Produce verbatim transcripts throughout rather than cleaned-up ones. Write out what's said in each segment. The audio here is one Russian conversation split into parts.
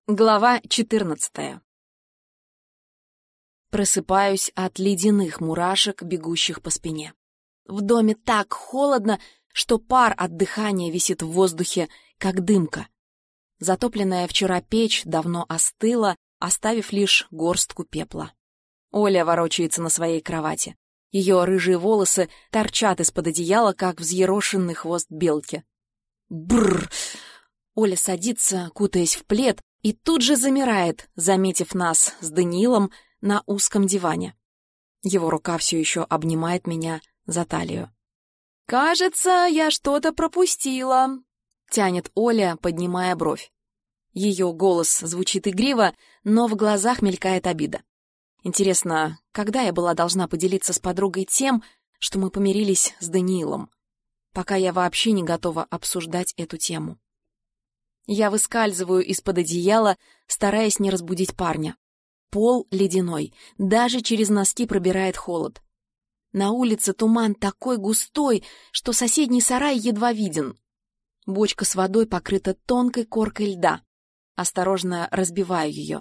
Глава четырнадцатая. Просыпаюсь от ледяных мурашек, бегущих по спине. В доме так холодно, что пар от дыхания висит в воздухе, как дымка. Затопленная вчера печь давно остыла, оставив лишь горстку пепла. Оля ворочается на своей кровати. Ее рыжие волосы торчат из-под одеяла, как взъерошенный хвост белки. Бррр! Оля садится, кутаясь в плед, и тут же замирает, заметив нас с Даниилом на узком диване. Его рука все еще обнимает меня за талию. «Кажется, я что-то пропустила», — тянет Оля, поднимая бровь. Ее голос звучит игриво, но в глазах мелькает обида. Интересно, когда я была должна поделиться с подругой тем, что мы помирились с Даниилом? Пока я вообще не готова обсуждать эту тему. Я выскальзываю из-под одеяла, стараясь не разбудить парня. Пол ледяной, даже через носки пробирает холод. На улице туман такой густой, что соседний сарай едва виден. Бочка с водой покрыта тонкой коркой льда. Осторожно разбиваю ее.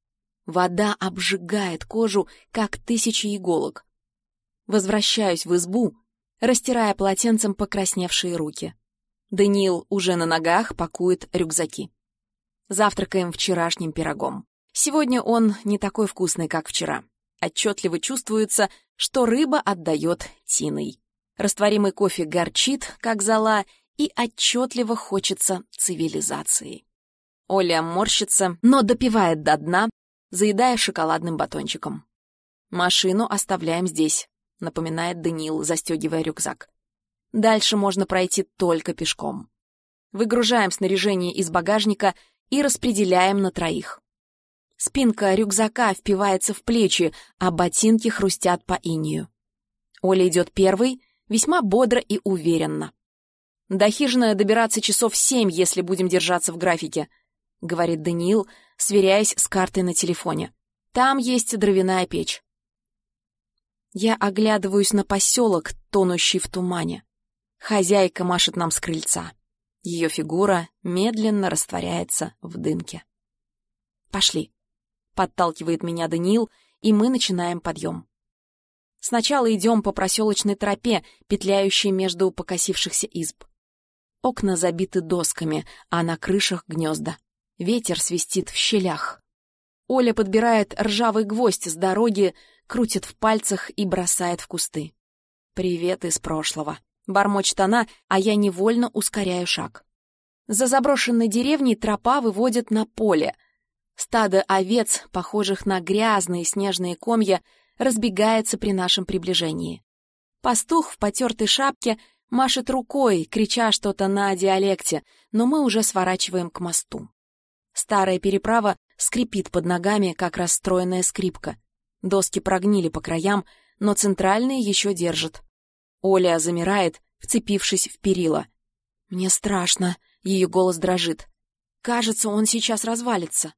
Вода обжигает кожу, как тысячи иголок. Возвращаюсь в избу, растирая полотенцем покрасневшие руки. Даниил уже на ногах пакует рюкзаки. Завтракаем вчерашним пирогом. Сегодня он не такой вкусный, как вчера. Отчетливо чувствуется, что рыба отдает тиной. Растворимый кофе горчит, как зола, и отчетливо хочется цивилизации. Оля морщится, но допивает до дна, заедая шоколадным батончиком. «Машину оставляем здесь», — напоминает Даниил, застегивая рюкзак. Дальше можно пройти только пешком. Выгружаем снаряжение из багажника и распределяем на троих. Спинка рюкзака впивается в плечи, а ботинки хрустят по инею. Оля идет первой, весьма бодро и уверенно. «До хижины добираться часов семь, если будем держаться в графике», — говорит Даниил, сверяясь с картой на телефоне. «Там есть дровяная печь». Я оглядываюсь на поселок, тонущий в тумане. Хозяйка машет нам с крыльца. Ее фигура медленно растворяется в дымке. «Пошли», — подталкивает меня Даниил, и мы начинаем подъем. Сначала идем по проселочной тропе, петляющей между покосившихся изб. Окна забиты досками, а на крышах гнезда. Ветер свистит в щелях. Оля подбирает ржавый гвоздь с дороги, крутит в пальцах и бросает в кусты. «Привет из прошлого», — бормочет она, а я невольно ускоряю шаг. За заброшенной деревней тропа выводит на поле. Стадо овец, похожих на грязные снежные комья, разбегается при нашем приближении. Пастух в потертой шапке машет рукой, крича что-то на диалекте, но мы уже сворачиваем к мосту. Старая переправа скрипит под ногами, как расстроенная скрипка. Доски прогнили по краям, но центральные еще держат. Оля замирает, вцепившись в перила. «Мне страшно», — ее голос дрожит. «Кажется, он сейчас развалится».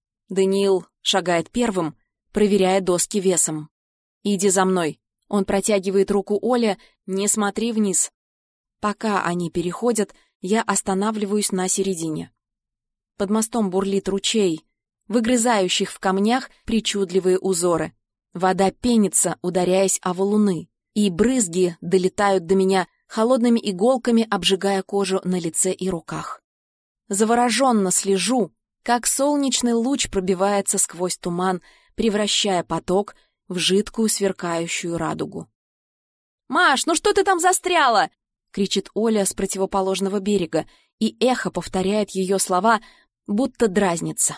Даниил шагает первым, проверяя доски весом. «Иди за мной». Он протягивает руку Оле, «Не смотри вниз». Пока они переходят, я останавливаюсь на середине. Под мостом бурлит ручей, выгрызающих в камнях причудливые узоры. Вода пенится, ударяясь о валуны, и брызги долетают до меня холодными иголками, обжигая кожу на лице и руках. Завороженно слежу, как солнечный луч пробивается сквозь туман, превращая поток в жидкую сверкающую радугу. «Маш, ну что ты там застряла?» — кричит Оля с противоположного берега, и эхо повторяет ее слова, будто дразнится.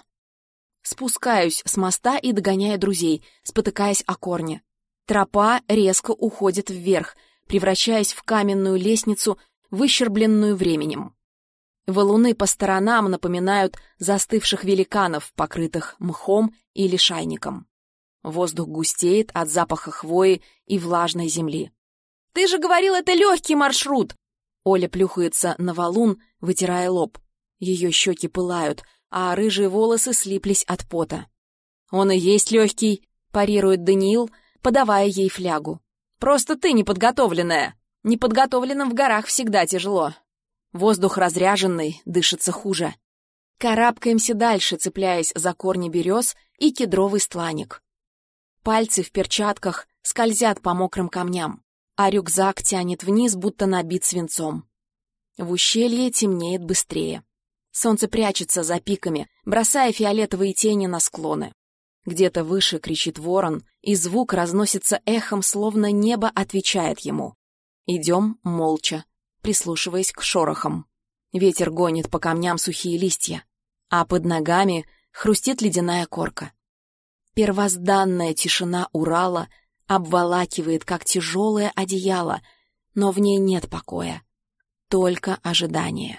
Спускаюсь с моста и догоняю друзей, спотыкаясь о корне. Тропа резко уходит вверх, превращаясь в каменную лестницу, выщербленную временем. Валуны по сторонам напоминают застывших великанов, покрытых мхом и лишайником. Воздух густеет от запаха хвои и влажной земли. «Ты же говорил, это легкий маршрут!» Оля плюхается на валун, вытирая лоб. Ее щеки пылают, а рыжие волосы слиплись от пота. «Он и есть легкий», — парирует Даниил, подавая ей флягу. «Просто ты неподготовленная. Неподготовленным в горах всегда тяжело. Воздух разряженный, дышится хуже». Карабкаемся дальше, цепляясь за корни берез и кедровый стланник. Пальцы в перчатках скользят по мокрым камням, а рюкзак тянет вниз, будто набит свинцом. В ущелье темнеет быстрее. Солнце прячется за пиками, бросая фиолетовые тени на склоны. Где-то выше кричит ворон, и звук разносится эхом, словно небо отвечает ему. Идем молча, прислушиваясь к шорохам. Ветер гонит по камням сухие листья, а под ногами хрустит ледяная корка. Первозданная тишина Урала обволакивает, как тяжелое одеяло, но в ней нет покоя, только ожидание.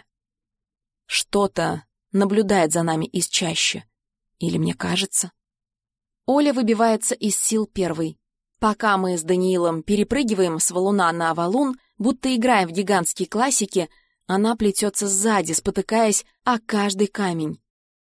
Что-то наблюдает за нами из чащи. Или мне кажется? Оля выбивается из сил первой. Пока мы с Даниилом перепрыгиваем с валуна на валун, будто играем в гигантские классики, она плетется сзади, спотыкаясь о каждый камень.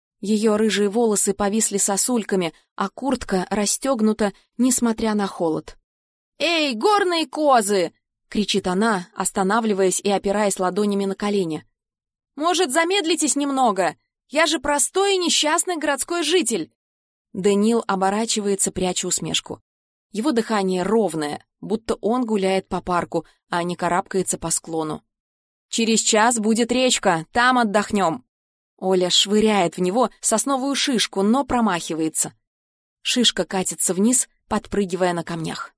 Ее рыжие волосы повисли сосульками, а куртка расстегнута, несмотря на холод. «Эй, горные козы!» — кричит она, останавливаясь и опираясь ладонями на колени. «Может, замедлитесь немного? Я же простой и несчастный городской житель!» Даниил оборачивается, пряча усмешку. Его дыхание ровное, будто он гуляет по парку, а не карабкается по склону. «Через час будет речка, там отдохнем!» Оля швыряет в него сосновую шишку, но промахивается. Шишка катится вниз, подпрыгивая на камнях.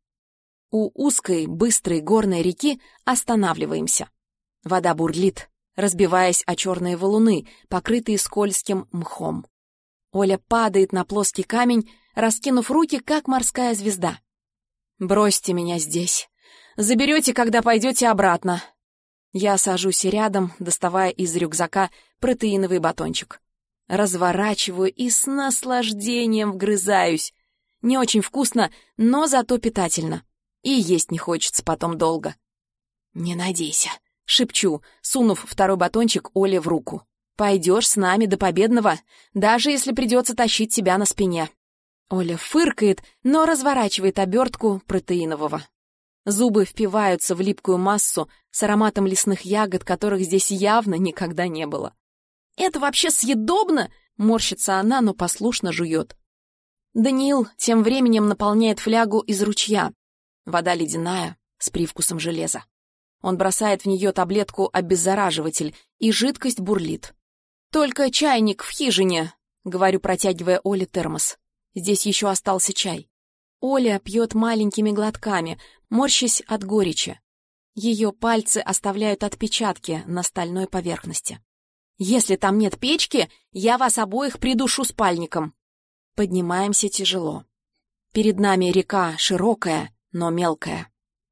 У узкой, быстрой горной реки останавливаемся. Вода бурлит, разбиваясь о черные валуны, покрытые скользким мхом. Оля падает на плоский камень, раскинув руки, как морская звезда. «Бросьте меня здесь. Заберете, когда пойдете обратно». Я сажусь рядом, доставая из рюкзака протеиновый батончик. Разворачиваю и с наслаждением вгрызаюсь. Не очень вкусно, но зато питательно. И есть не хочется потом долго. «Не надейся», — шепчу, сунув второй батончик Оле в руку. «Пойдешь с нами до победного, даже если придется тащить тебя на спине». Оля фыркает, но разворачивает обертку протеинового. Зубы впиваются в липкую массу с ароматом лесных ягод, которых здесь явно никогда не было. «Это вообще съедобно?» — морщится она, но послушно жует. Даниил тем временем наполняет флягу из ручья. Вода ледяная, с привкусом железа. Он бросает в нее таблетку-обеззараживатель, и жидкость бурлит. «Только чайник в хижине», — говорю, протягивая Оле термос. Здесь еще остался чай. Оля пьет маленькими глотками, морщась от горечи. Ее пальцы оставляют отпечатки на стальной поверхности. «Если там нет печки, я вас обоих придушу спальником». Поднимаемся тяжело. Перед нами река широкая, но мелкая.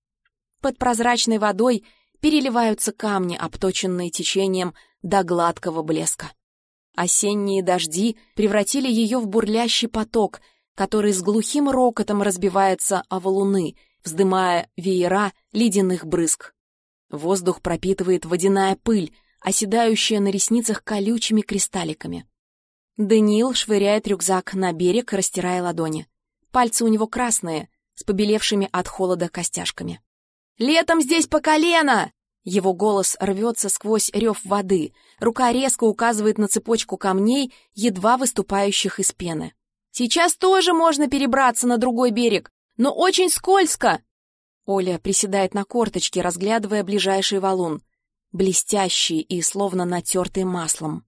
Под прозрачной водой переливаются камни, обточенные течением до гладкого блеска. Осенние дожди превратили ее в бурлящий поток, который с глухим рокотом разбивается о валуны, вздымая веера ледяных брызг. Воздух пропитывает водяная пыль, оседающая на ресницах колючими кристалликами. Даниил швыряет рюкзак на берег, растирая ладони. Пальцы у него красные, с побелевшими от холода костяшками. «Летом здесь по колено!» Его голос рвется сквозь рев воды. Рука резко указывает на цепочку камней, едва выступающих из пены. «Сейчас тоже можно перебраться на другой берег, но очень скользко!» Оля приседает на корточки, разглядывая ближайший валун, блестящий и словно натертый маслом.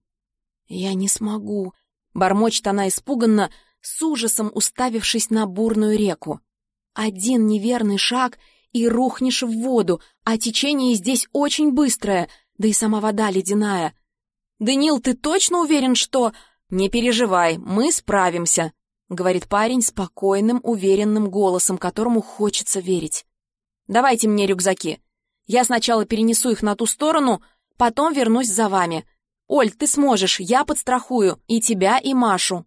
«Я не смогу», — бормочет она испуганно, с ужасом уставившись на бурную реку. «Один неверный шаг — и рухнешь в воду, а течение здесь очень быстрое, да и сама вода ледяная. Даниил, ты точно уверен, что...» «Не переживай, мы справимся», — говорит парень спокойным, уверенным голосом, которому хочется верить. «Давайте мне рюкзаки. Я сначала перенесу их на ту сторону, потом вернусь за вами. Оль, ты сможешь, я подстрахую и тебя, и Машу».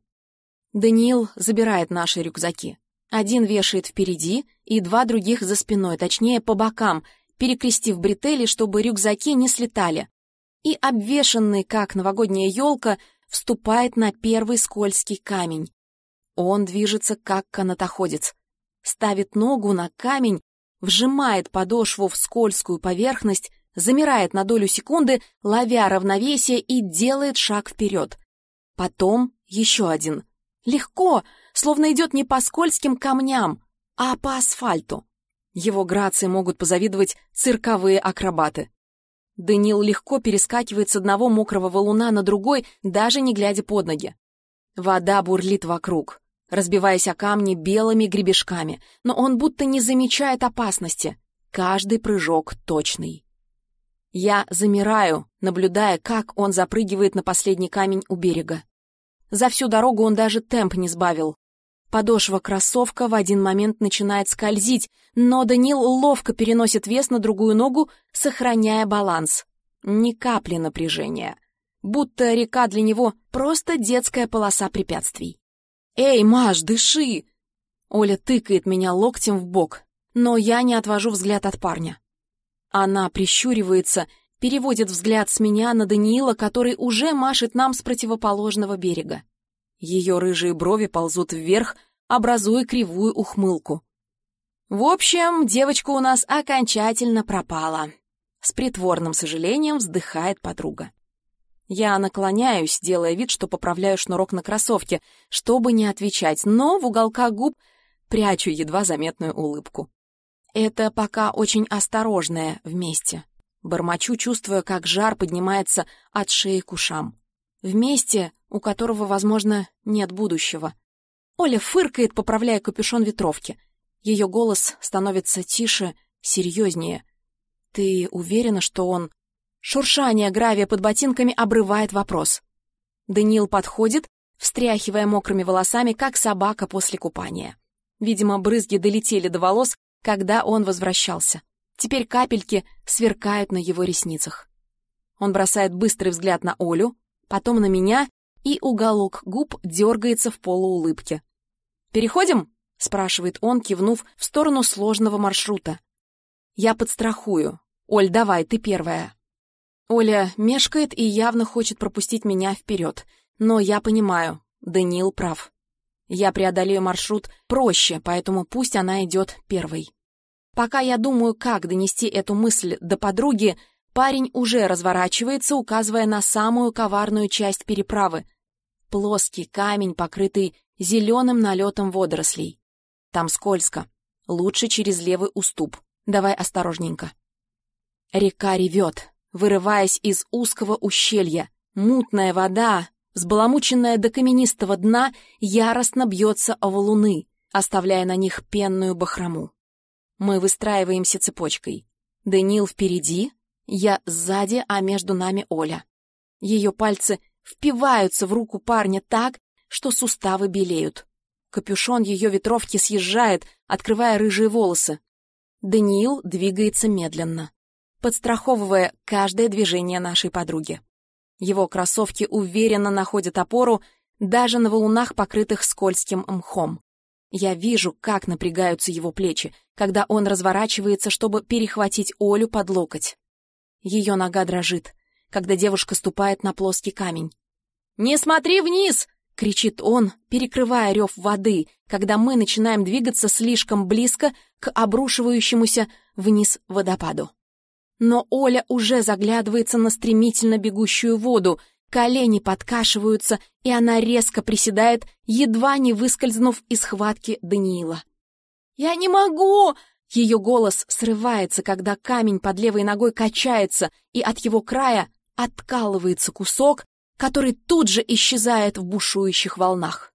Даниил забирает наши рюкзаки. Один вешает впереди, и два других за спиной, точнее, по бокам, перекрестив бретели, чтобы рюкзаки не слетали. И обвешанный, как новогодняя елка, вступает на первый скользкий камень. Он движется, как канатоходец. Ставит ногу на камень, вжимает подошву в скользкую поверхность, замирает на долю секунды, ловя равновесие, и делает шаг вперед. Потом еще один. Легко, словно идет не по скользким камням, а по асфальту. Его грации могут позавидовать цирковые акробаты. Даниил легко перескакивает с одного мокрого валуна на другой, даже не глядя под ноги. Вода бурлит вокруг, разбиваясь о камни белыми гребешками, но он будто не замечает опасности. Каждый прыжок точный. Я замираю, наблюдая, как он запрыгивает на последний камень у берега. За всю дорогу он даже темп не сбавил. Подошва кроссовка в один момент начинает скользить, но Даниил ловко переносит вес на другую ногу, сохраняя баланс. Ни капли напряжения. Будто река для него просто детская полоса препятствий. «Эй, Маш, дыши!» Оля тыкает меня локтем в бок, но я не отвожу взгляд от парня. Она прищуривается, переводит взгляд с меня на Даниила, который уже машет нам с противоположного берега. Ее рыжие брови ползут вверх, образуя кривую ухмылку. В общем, девочка у нас окончательно пропала. С притворным сожалением вздыхает подруга. Я наклоняюсь, делая вид, что поправляю шнурок на кроссовке, чтобы не отвечать, но в уголках губ прячу едва заметную улыбку. Это пока очень осторожное вместе. Бормочу, чувствуя, как жар поднимается от шеи к ушам. Вместе, у которого, возможно, нет будущего. Оля фыркает, поправляя капюшон ветровки. Ее голос становится тише, серьезнее. «Ты уверена, что он...» Шуршание гравия под ботинками обрывает вопрос. Даниил подходит, встряхивая мокрыми волосами, как собака после купания. Видимо, брызги долетели до волос, когда он возвращался. Теперь капельки сверкают на его ресницах. Он бросает быстрый взгляд на Олю, потом на меня, и уголок губ дергается в полуулыбке. «Переходим?» — спрашивает он, кивнув в сторону сложного маршрута. «Я подстрахую. Оль, давай, ты первая». Оля мешкает и явно хочет пропустить меня вперед, но я понимаю, Даниил прав. Я преодолею маршрут проще, поэтому пусть она идет первой. Пока я думаю, как донести эту мысль до подруги, парень уже разворачивается, указывая на самую коварную часть переправы. Плоский камень, покрытый зеленым налетом водорослей. Там скользко. Лучше через левый уступ. Давай осторожненько. Река ревет, вырываясь из узкого ущелья. Мутная вода, взбаламученная до каменистого дна, яростно бьется о валуны, оставляя на них пенную бахрому. Мы выстраиваемся цепочкой. Даниил впереди, я сзади, а между нами Оля. Ее пальцы впиваются в руку парня так, что суставы белеют. Капюшон ее ветровки съезжает, открывая рыжие волосы. Даниил двигается медленно, подстраховывая каждое движение нашей подруги. Его кроссовки уверенно находят опору даже на валунах, покрытых скользким мхом. Я вижу, как напрягаются его плечи, когда он разворачивается, чтобы перехватить Олю под локоть. Ее нога дрожит, когда девушка ступает на плоский камень. «Не смотри вниз!» — кричит он, перекрывая рев воды, когда мы начинаем двигаться слишком близко к обрушивающемуся вниз водопаду. Но Оля уже заглядывается на стремительно бегущую воду, колени подкашиваются, и она резко приседает, едва не выскользнув из схватки Даниила. «Я не могу!» Ее голос срывается, когда камень под левой ногой качается, и от его края откалывается кусок, который тут же исчезает в бушующих волнах.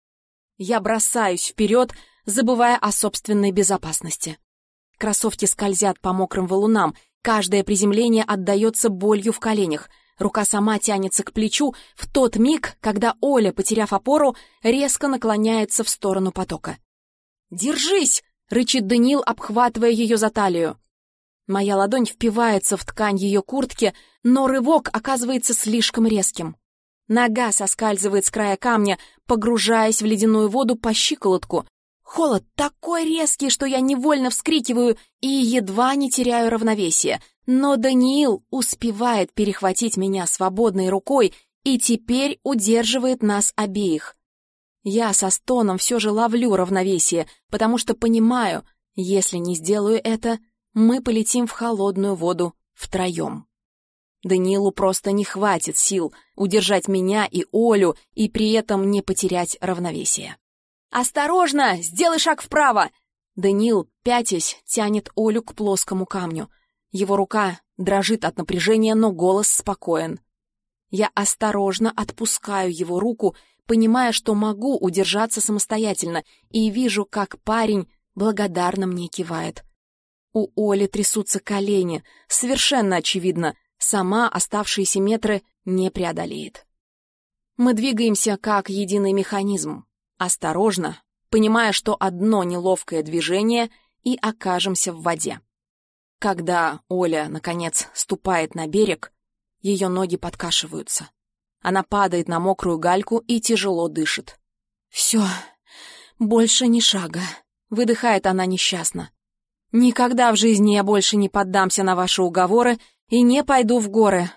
Я бросаюсь вперед, забывая о собственной безопасности. Кроссовки скользят по мокрым валунам, каждое приземление отдается болью в коленях, рука сама тянется к плечу в тот миг, когда Оля, потеряв опору, резко наклоняется в сторону потока. «Держись!» — рычит Даниил, обхватывая ее за талию. Моя ладонь впивается в ткань ее куртки, но рывок оказывается слишком резким. Нога соскальзывает с края камня, погружаясь в ледяную воду по щиколотку. Холод такой резкий, что я невольно вскрикиваю и едва не теряю равновесие. Но Даниил успевает перехватить меня свободной рукой и теперь удерживает нас обеих. Я со стоном все же ловлю равновесие, потому что понимаю, если не сделаю это, мы полетим в холодную воду втроем. Даниилу просто не хватит сил удержать меня и Олю и при этом не потерять равновесие. «Осторожно! Сделай шаг вправо!» Даниил, пятясь, тянет Олю к плоскому камню. Его рука дрожит от напряжения, но голос спокоен. Я осторожно отпускаю его руку, понимая, что могу удержаться самостоятельно, и вижу, как парень благодарно мне кивает. У Оли трясутся колени, совершенно очевидно, сама оставшиеся метры не преодолеет. Мы двигаемся как единый механизм, осторожно, понимая, что одно неловкое движение и окажемся в воде. Когда Оля, наконец, ступает на берег, ее ноги подкашиваются. Она падает на мокрую гальку и тяжело дышит. «Все, больше ни шага», — выдыхает она несчастно. «Никогда в жизни я больше не поддамся на ваши уговоры и не пойду в горы».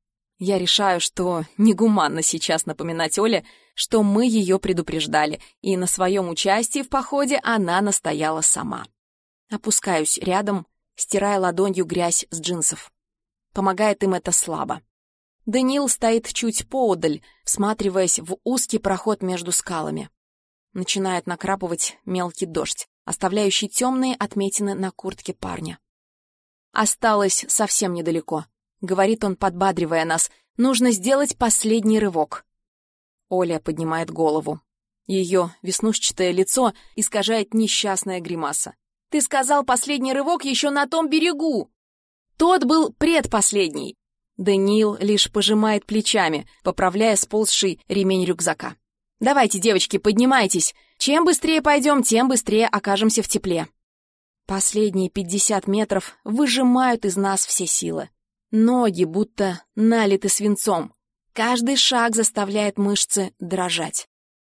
Я решаю, что негуманно сейчас напоминать Оле, что мы ее предупреждали, и на своем участии в походе она настояла сама. Опускаюсь рядом, стирая ладонью грязь с джинсов. Помогает им это слабо. Даниил стоит чуть поодаль, всматриваясь в узкий проход между скалами. Начинает накрапывать мелкий дождь, оставляющий темные отметины на куртке парня. «Осталось совсем недалеко», — говорит он, подбадривая нас. «Нужно сделать последний рывок». Оля поднимает голову. Ее веснушчатое лицо искажает несчастная гримаса. «Ты сказал последний рывок еще на том берегу!» «Тот был предпоследний!» Даниил лишь пожимает плечами, поправляя сползший ремень рюкзака. «Давайте, девочки, поднимайтесь! Чем быстрее пойдем, тем быстрее окажемся в тепле!» Последние пятьдесят метров выжимают из нас все силы. Ноги будто налиты свинцом. Каждый шаг заставляет мышцы дрожать.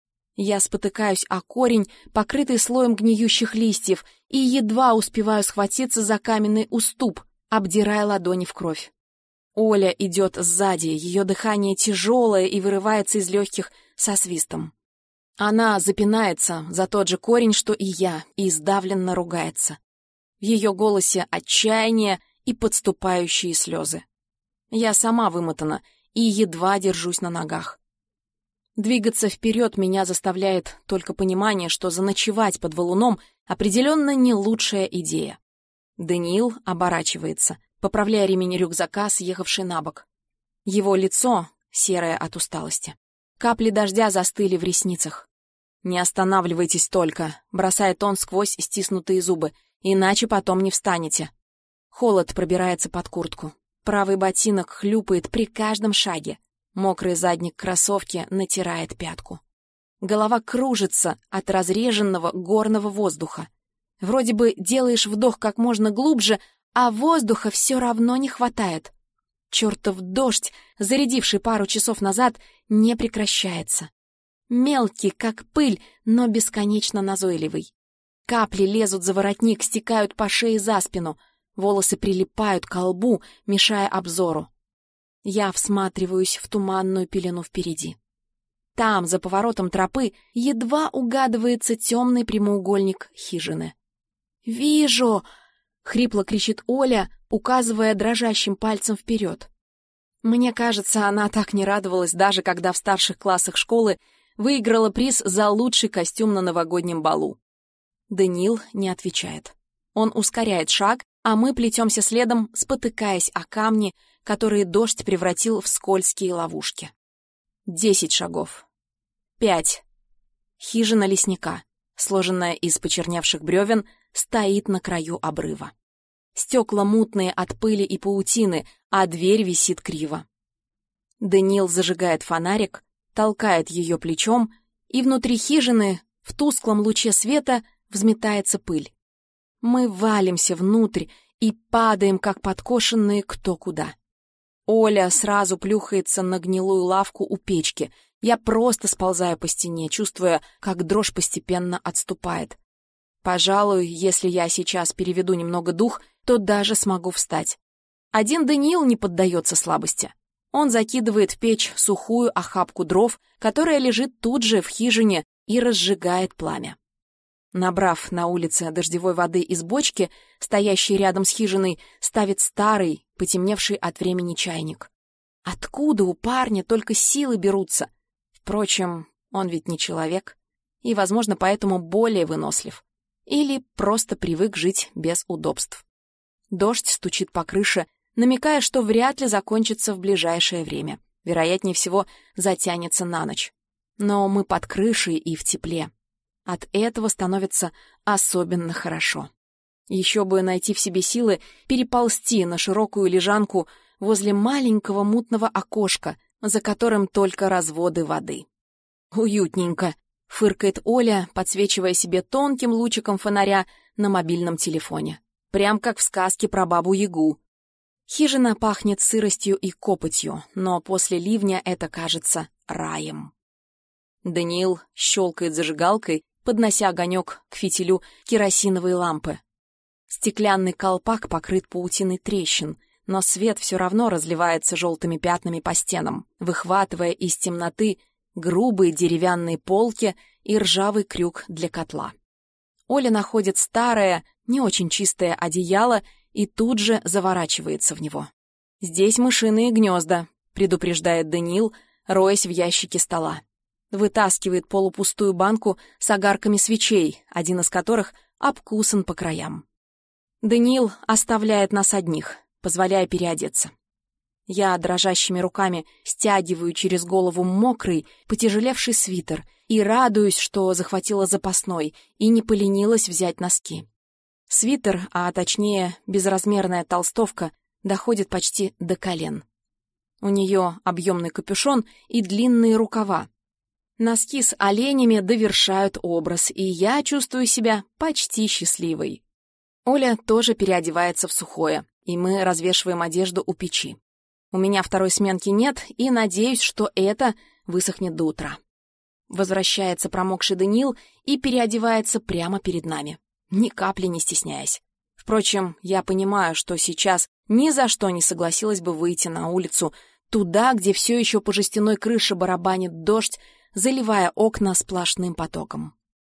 Я спотыкаюсь о корень, покрытый слоем гниющих листьев, и едва успеваю схватиться за каменный уступ, обдирая ладони в кровь. Оля идет сзади, ее дыхание тяжелое и вырывается из легких со свистом. Она запинается за тот же корень, что и я, и сдавленно ругается. В ее голосе отчаяние и подступающие слезы. Я сама вымотана и едва держусь на ногах. Двигаться вперед меня заставляет только понимание, что заночевать под валуном определенно не лучшая идея. Даниил оборачивается, поправляя ремень рюкзака, съехавший на бок. Его лицо серое от усталости. Капли дождя застыли в ресницах. «Не останавливайтесь только», — бросает он сквозь стиснутые зубы, «иначе потом не встанете». Холод пробирается под куртку. Правый ботинок хлюпает при каждом шаге. Мокрый задник кроссовки натирает пятку. Голова кружится от разреженного горного воздуха. Вроде бы делаешь вдох как можно глубже, а воздуха все равно не хватает. Чертов дождь, зарядивший пару часов назад, не прекращается. Мелкий, как пыль, но бесконечно назойливый. Капли лезут за воротник, стекают по шее за спину. Волосы прилипают к лбу, мешая обзору. Я всматриваюсь в туманную пелену впереди. Там, за поворотом тропы, едва угадывается темный прямоугольник хижины. «Вижу!» — хрипло кричит Оля, указывая дрожащим пальцем вперед. Мне кажется, она так не радовалась, даже когда в старших классах школы выиграла приз за лучший костюм на новогоднем балу. Даниил не отвечает. Он ускоряет шаг, а мы плетемся следом, спотыкаясь о камни, которые дождь превратил в скользкие ловушки. Десять шагов. Пять. Хижина лесника, сложенная из почерневших бревен, стоит на краю обрыва. Стекла мутные от пыли и паутины, а дверь висит криво. Даниил зажигает фонарик, толкает ее плечом, и внутри хижины, в тусклом луче света, взметается пыль. Мы валимся внутрь и падаем, как подкошенные кто куда. Оля сразу плюхается на гнилую лавку у печки. Я просто сползаю по стене, чувствуя, как дрожь постепенно отступает. Пожалуй, если я сейчас переведу немного дух, то даже смогу встать. Один Даниил не поддается слабости. Он закидывает в печь сухую охапку дров, которая лежит тут же в хижине, и разжигает пламя. Набрав на улице дождевой воды из бочки, стоящей рядом с хижиной, ставит старый, потемневший от времени чайник. Откуда у парня только силы берутся? Впрочем, он ведь не человек, и, возможно, поэтому более вынослив. Или просто привык жить без удобств. Дождь стучит по крыше, намекая, что вряд ли закончится в ближайшее время. Вероятнее всего, затянется на ночь. Но мы под крышей и в тепле. От этого становится особенно хорошо. Еще бы найти в себе силы переползти на широкую лежанку возле маленького мутного окошка, за которым только разводы воды. «Уютненько», — фыркает Оля, подсвечивая себе тонким лучиком фонаря на мобильном телефоне. Прям как в сказке про Бабу-Ягу. Хижина пахнет сыростью и копотью, но после ливня это кажется раем. Даниил щелкает зажигалкой, поднося огонек к фитилю керосиновой лампы. Стеклянный колпак покрыт паутиной трещин, но свет все равно разливается желтыми пятнами по стенам, выхватывая из темноты грубые деревянные полки и ржавый крюк для котла. Оля находит старое, не очень чистое одеяло и тут же заворачивается в него. «Здесь мышиные гнезда», — предупреждает Даниил, роясь в ящике стола. Вытаскивает полупустую банку с огарками свечей, один из которых обкусан по краям. Даниил оставляет нас одних, позволяя переодеться. Я дрожащими руками стягиваю через голову мокрый, потяжелевший свитер и радуюсь, что захватила запасной и не поленилась взять носки. Свитер, а точнее безразмерная толстовка, доходит почти до колен. У нее объемный капюшон и длинные рукава. Носки с оленями довершают образ, и я чувствую себя почти счастливой. Оля тоже переодевается в сухое, и мы развешиваем одежду у печи. У меня второй сменки нет, и надеюсь, что это высохнет до утра. Возвращается промокший Даниил и переодевается прямо перед нами, ни капли не стесняясь. Впрочем, я понимаю, что сейчас ни за что не согласилась бы выйти на улицу, туда, где все еще по жестяной крыше барабанит дождь, заливая окна сплошным потоком.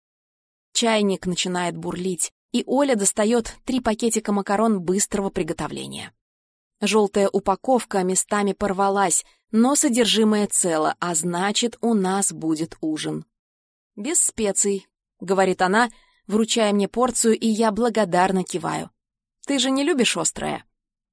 Чайник начинает бурлить, и Оля достает три пакетика макарон быстрого приготовления. Желтая упаковка местами порвалась, но содержимое цело, а значит, у нас будет ужин. «Без специй», — говорит она, вручая мне порцию, и я благодарно киваю. «Ты же не любишь острое?»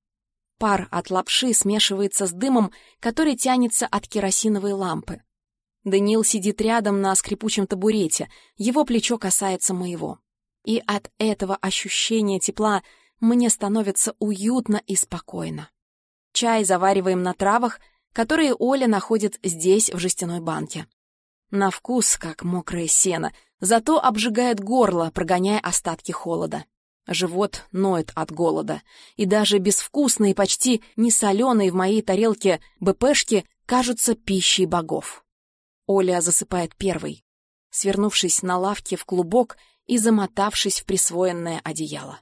Пар от лапши смешивается с дымом, который тянется от керосиновой лампы. Даниил сидит рядом на скрипучем табурете, его плечо касается моего. И от этого ощущения тепла мне становится уютно и спокойно. Чай завариваем на травах, которые Оля находит здесь, в жестяной банке. На вкус, как мокрое сено, зато обжигает горло, прогоняя остатки холода. Живот ноет от голода, и даже безвкусные, почти несоленые в моей тарелке БПшки кажутся пищей богов. Оля засыпает первой, свернувшись на лавке в клубок и замотавшись в присвоенное одеяло.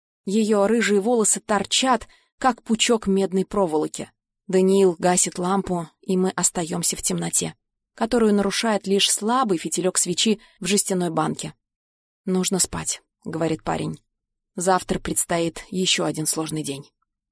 Ее рыжие волосы торчат, как пучок медной проволоки. Даниил гасит лампу, и мы остаемся в темноте, которую нарушает лишь слабый фитилек свечи в жестяной банке. «Нужно спать», — говорит парень. «Завтра предстоит еще один сложный день».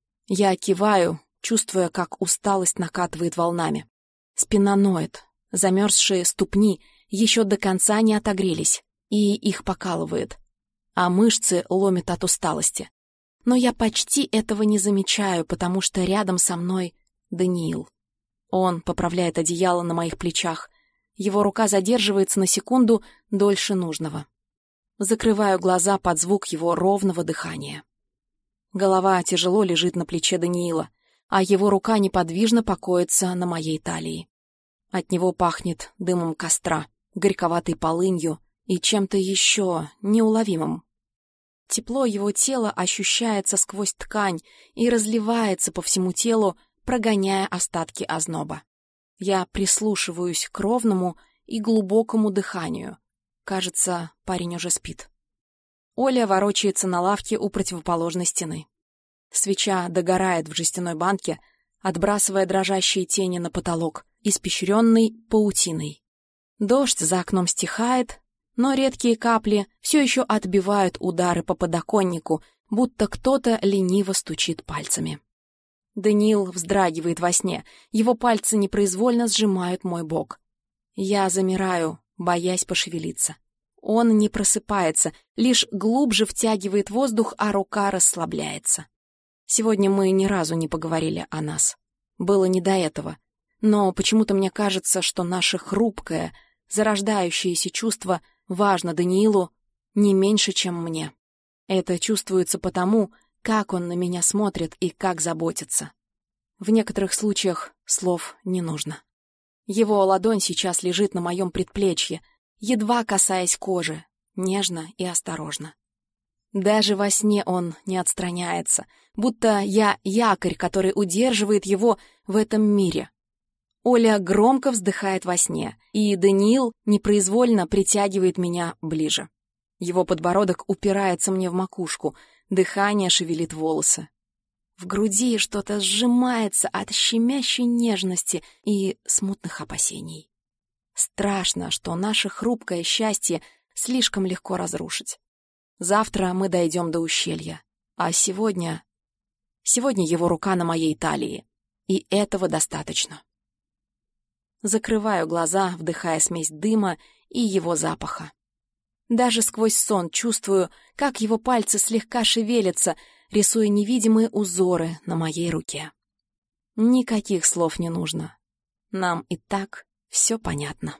Я киваю, чувствуя, как усталость накатывает волнами. Спина ноет, замерзшие ступни еще до конца не отогрелись, и их покалывает, а мышцы ломят от усталости. Но я почти этого не замечаю, потому что рядом со мной Даниил. Он поправляет одеяло на моих плечах. Его рука задерживается на секунду дольше нужного. Закрываю глаза под звук его ровного дыхания. Голова тяжело лежит на плече Даниила, а его рука неподвижно покоится на моей талии. От него пахнет дымом костра, горьковатой полынью и чем-то еще неуловимым. Тепло его тела ощущается сквозь ткань и разливается по всему телу, прогоняя остатки озноба. Я прислушиваюсь к ровному и глубокому дыханию. Кажется, парень уже спит. Оля ворочается на лавке у противоположной стены. Свеча догорает в жестяной банке, отбрасывая дрожащие тени на потолок, испещренный паутиной. Дождь за окном стихает, Но редкие капли все еще отбивают удары по подоконнику, будто кто-то лениво стучит пальцами. Даниил вздрагивает во сне, его пальцы непроизвольно сжимают мой бок. Я замираю, боясь пошевелиться. Он не просыпается, лишь глубже втягивает воздух, а рука расслабляется. Сегодня мы ни разу не поговорили о нас. Было не до этого. Но почему-то мне кажется, что наше хрупкое, зарождающееся чувство важно Даниилу не меньше, чем мне. Это чувствуется потому, как он на меня смотрит и как заботится. В некоторых случаях слов не нужно. Его ладонь сейчас лежит на моем предплечье, едва касаясь кожи, нежно и осторожно. Даже во сне он не отстраняется, будто я якорь, который удерживает его в этом мире. Оля громко вздыхает во сне, и Даниил непроизвольно притягивает меня ближе. Его подбородок упирается мне в макушку, дыхание шевелит волосы. В груди что-то сжимается от щемящей нежности и смутных опасений. Страшно, что наше хрупкое счастье слишком легко разрушить. Завтра мы дойдем до ущелья, а сегодня... Сегодня его рука на моей талии, и этого достаточно. Закрываю глаза, вдыхая смесь дыма и его запаха. Даже сквозь сон чувствую, как его пальцы слегка шевелятся, рисуя невидимые узоры на моей руке. Никаких слов не нужно. Нам и так все понятно.